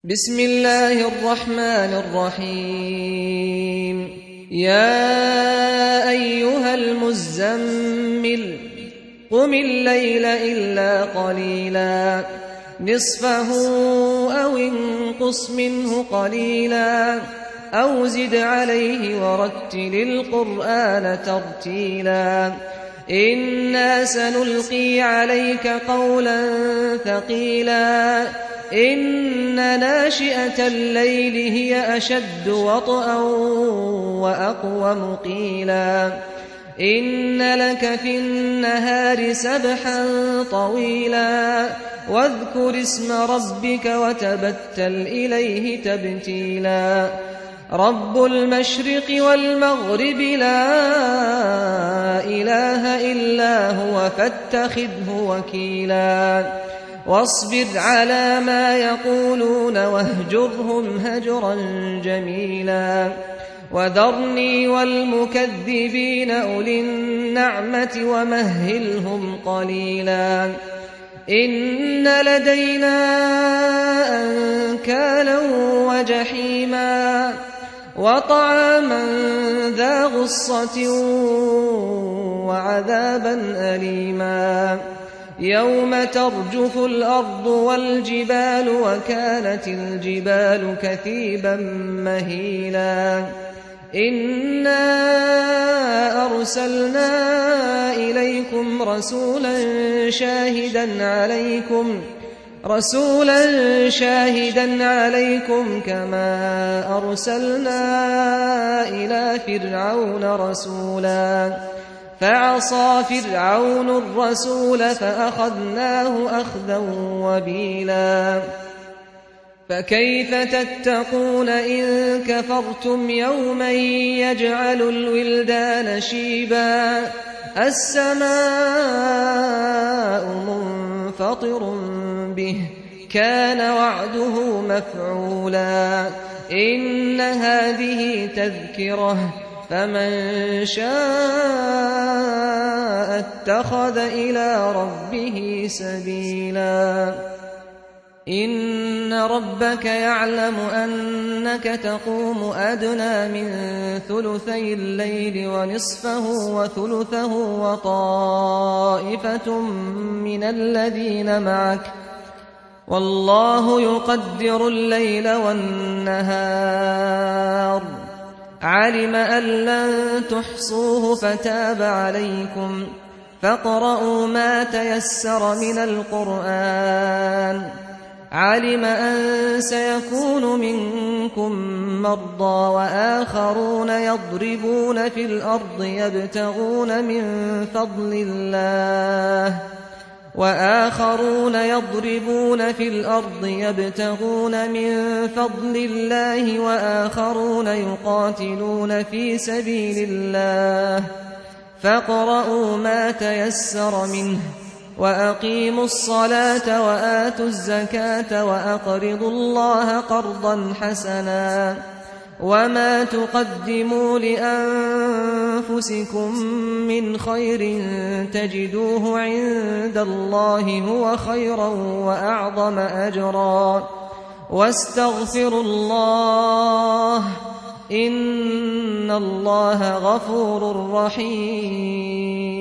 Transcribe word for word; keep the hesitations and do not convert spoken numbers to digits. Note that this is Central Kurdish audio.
بسم الله الرحمن الرحيم يا أيها المزمل قم الليل إلا قليلا نصفه أو انقص منه قليلا أو زد عليه ورتل القرآن ترتيلا إنا سنلقي عليك قولا ثقيلا إن ناشئة الليل هي أشد وطئا وأقوم قيلا إن لك في النهار سبحا طويلا واذكر اسم ربك وتبتل إليه تبتيلا رب المشرق والمغرب لا إله إلا هو فاتخذه وكيلا واصبر على ما يقولون واهجرهم هجرا جميلا وذرني والمكذبين أولي النعمة ومهلهم قليلا إن لدينا أنكالا وجحيما وطعاما ذا غصة وعذابا أليما يوم ترجف الأرض والجبال وكانت الجبال كثيبا مهيلا إنا أرسلنا إليكم رسولا شاهدا عليكم رسولا شاهدا عليكم كما أرسلنا إلى فرعون رسولا فعصى فرعون الرسول فأخذناه أخذا وبيلا فكيف تتقون إن كفرتم يوما يجعل الولدان شيبا السماء منفطر به كان وعده مفعولا إن هذه تذكرة فمن شاء اتخذ إلى ربه سبيلا إن ربك يعلم أنك تقوم أدنى من ثلثي الليل ونصفه وثلثه وطائفة من الذين معك والله يقدر الليل والنهار علم أن لن تحصوه فتاب عليكم فاقرؤوا ما تيسر من القرآن علم أن سيكون منكم مرضى وآخرون يضربون في الأرض يبتغون من فضل الله وآخرون يضربون في الأرض يبتغون من فضل الله وآخرون يقاتلون في سبيل الله فاقرؤوا ما تيسر منه وأقيموا الصلاة وآتوا الزكاة وأقرضوا الله قرضا حسنا وما تقدموا لأنفسكم من خير تجدوه عند الله هو خيرا وأعظم أجرا واستغفروا الله إن الله غفور رحيم